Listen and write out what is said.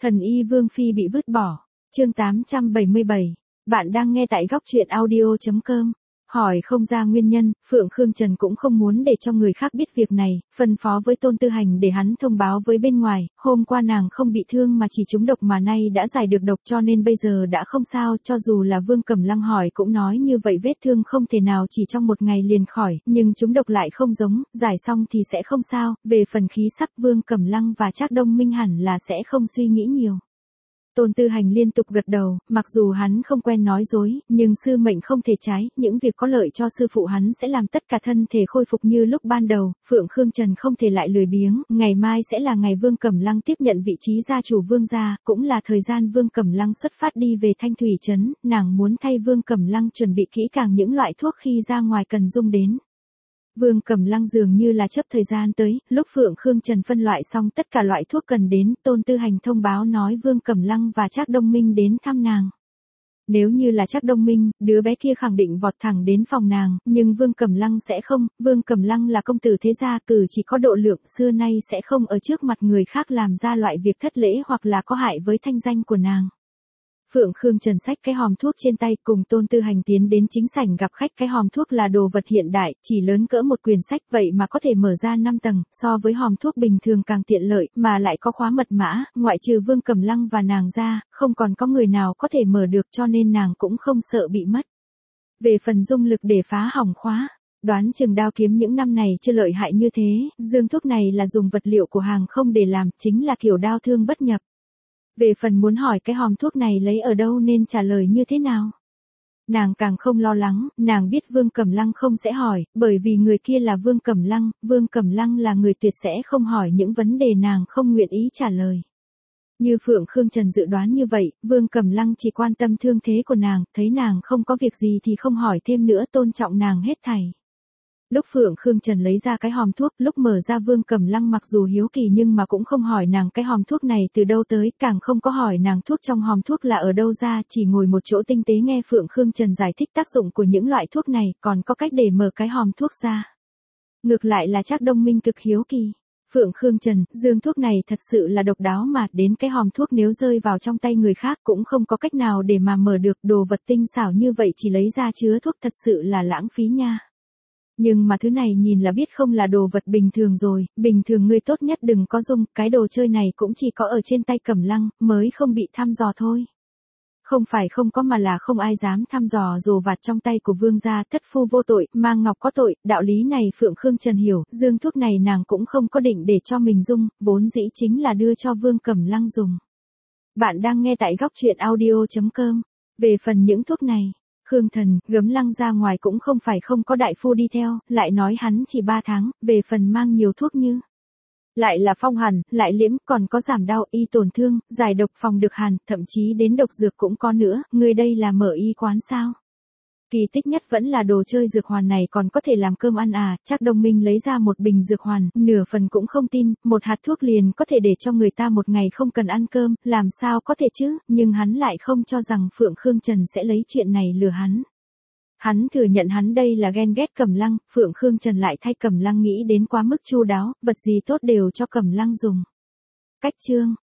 Thần y Vương Phi bị vứt bỏ. Chương 877. Bạn đang nghe tại góc truyện audio.com. Hỏi không ra nguyên nhân, Phượng Khương Trần cũng không muốn để cho người khác biết việc này, phân phó với Tôn Tư Hành để hắn thông báo với bên ngoài, hôm qua nàng không bị thương mà chỉ trúng độc mà nay đã giải được độc cho nên bây giờ đã không sao, cho dù là Vương Cẩm Lăng hỏi cũng nói như vậy vết thương không thể nào chỉ trong một ngày liền khỏi, nhưng trúng độc lại không giống, giải xong thì sẽ không sao, về phần khí sắc Vương Cẩm Lăng và Trác Đông Minh hẳn là sẽ không suy nghĩ nhiều. Tôn Tư Hành liên tục gật đầu, mặc dù hắn không quen nói dối, nhưng sư mệnh không thể trái, những việc có lợi cho sư phụ hắn sẽ làm tất cả thân thể khôi phục như lúc ban đầu, Phượng Khương Trần không thể lại lười biếng, ngày mai sẽ là ngày Vương Cẩm Lăng tiếp nhận vị trí gia chủ Vương gia, cũng là thời gian Vương Cẩm Lăng xuất phát đi về Thanh Thủy Trấn, nàng muốn thay Vương Cẩm Lăng chuẩn bị kỹ càng những loại thuốc khi ra ngoài cần dùng đến. Vương Cẩm Lăng dường như là chấp thời gian tới, lúc Phượng Khương Trần phân loại xong tất cả loại thuốc cần đến, Tôn Tư Hành thông báo nói Vương Cẩm Lăng và Trác Đông Minh đến thăm nàng. Nếu như là Trác Đông Minh, đứa bé kia khẳng định vọt thẳng đến phòng nàng, nhưng Vương Cẩm Lăng sẽ không, Vương Cẩm Lăng là công tử thế gia, cử chỉ có độ lượng, xưa nay sẽ không ở trước mặt người khác làm ra loại việc thất lễ hoặc là có hại với thanh danh của nàng. Phượng Khương Trần xách cái hòm thuốc trên tay cùng Tôn Tư Hành tiến đến chính sảnh gặp khách, cái hòm thuốc là đồ vật hiện đại, chỉ lớn cỡ một quyển sách vậy mà có thể mở ra 5 tầng, so với hòm thuốc bình thường càng tiện lợi, mà lại có khóa mật mã, ngoại trừ Vương Cẩm Lăng và nàng ra, không còn có người nào có thể mở được cho nên nàng cũng không sợ bị mất. Về phần dung lực để phá hỏng khóa, đoán chừng đao kiếm những năm này chưa lợi hại như thế, dương thuốc này là dùng vật liệu của hàng không để làm, chính là kiểu đao thương bất nhập. Về phần muốn hỏi cái hòm thuốc này lấy ở đâu nên trả lời như thế nào. Nàng càng không lo lắng, nàng biết Vương Cẩm Lăng không sẽ hỏi, bởi vì người kia là Vương Cẩm Lăng là người tuyệt sẽ không hỏi những vấn đề nàng không nguyện ý trả lời. Như Phượng Khương Trần dự đoán như vậy, Vương Cẩm Lăng chỉ quan tâm thương thế của nàng, thấy nàng không có việc gì thì không hỏi thêm nữa, tôn trọng nàng hết thảy. Lúc Phượng Khương Trần lấy ra cái hòm thuốc, lúc mở ra Vương Cẩm Lăng mặc dù hiếu kỳ nhưng mà cũng không hỏi nàng cái hòm thuốc này từ đâu tới, càng không có hỏi nàng thuốc trong hòm thuốc là ở đâu ra, chỉ ngồi một chỗ tinh tế nghe Phượng Khương Trần giải thích tác dụng của những loại thuốc này, còn có cách để mở cái hòm thuốc ra. Ngược lại là Trác Đông Minh cực hiếu kỳ. Phượng Khương Trần, dương thuốc này thật sự là độc đáo mà, đến cái hòm thuốc nếu rơi vào trong tay người khác cũng không có cách nào để mà mở được, đồ vật tinh xảo như vậy chỉ lấy ra chứa thuốc thật sự là lãng phí nha. Nhưng mà thứ này nhìn là biết không là đồ vật bình thường rồi, bình thường ngươi tốt nhất đừng có dùng, cái đồ chơi này cũng chỉ có ở trên tay Cẩm Lăng, mới không bị thăm dò thôi. Không phải không có mà là không ai dám thăm dò rồ vặt trong tay của vương gia, thất phu vô tội, mang ngọc có tội, đạo lý này Phượng Khương Trần hiểu, dương thuốc này nàng cũng không có định để cho mình dùng, vốn dĩ chính là đưa cho Vương Cẩm Lăng dùng. Bạn đang nghe tại góc truyện audio.com. Về phần những thuốc này, Khương Thần, Gấm Lăng ra ngoài cũng không phải không có đại phu đi theo, lại nói hắn chỉ 3 tháng, về phần mang nhiều thuốc như lại là phong hàn, lại liễm, còn có giảm đau, y tổn thương, giải độc, phòng được hàn, thậm chí đến độc dược cũng có nữa, người đây là mở y quán sao? Kỳ tích nhất vẫn là đồ chơi dược hoàn này còn có thể làm cơm ăn à, Trác Đông Minh lấy ra một bình dược hoàn, nửa phần cũng không tin, một hạt thuốc liền có thể để cho người ta một ngày không cần ăn cơm, làm sao có thể chứ, nhưng hắn lại không cho rằng Phượng Khương Trần sẽ lấy chuyện này lừa hắn. Hắn thừa nhận hắn đây là ghen ghét Cẩm Lăng, Phượng Khương Trần lại thay Cẩm Lăng nghĩ đến quá mức chu đáo, vật gì tốt đều cho Cẩm Lăng dùng. Cách chương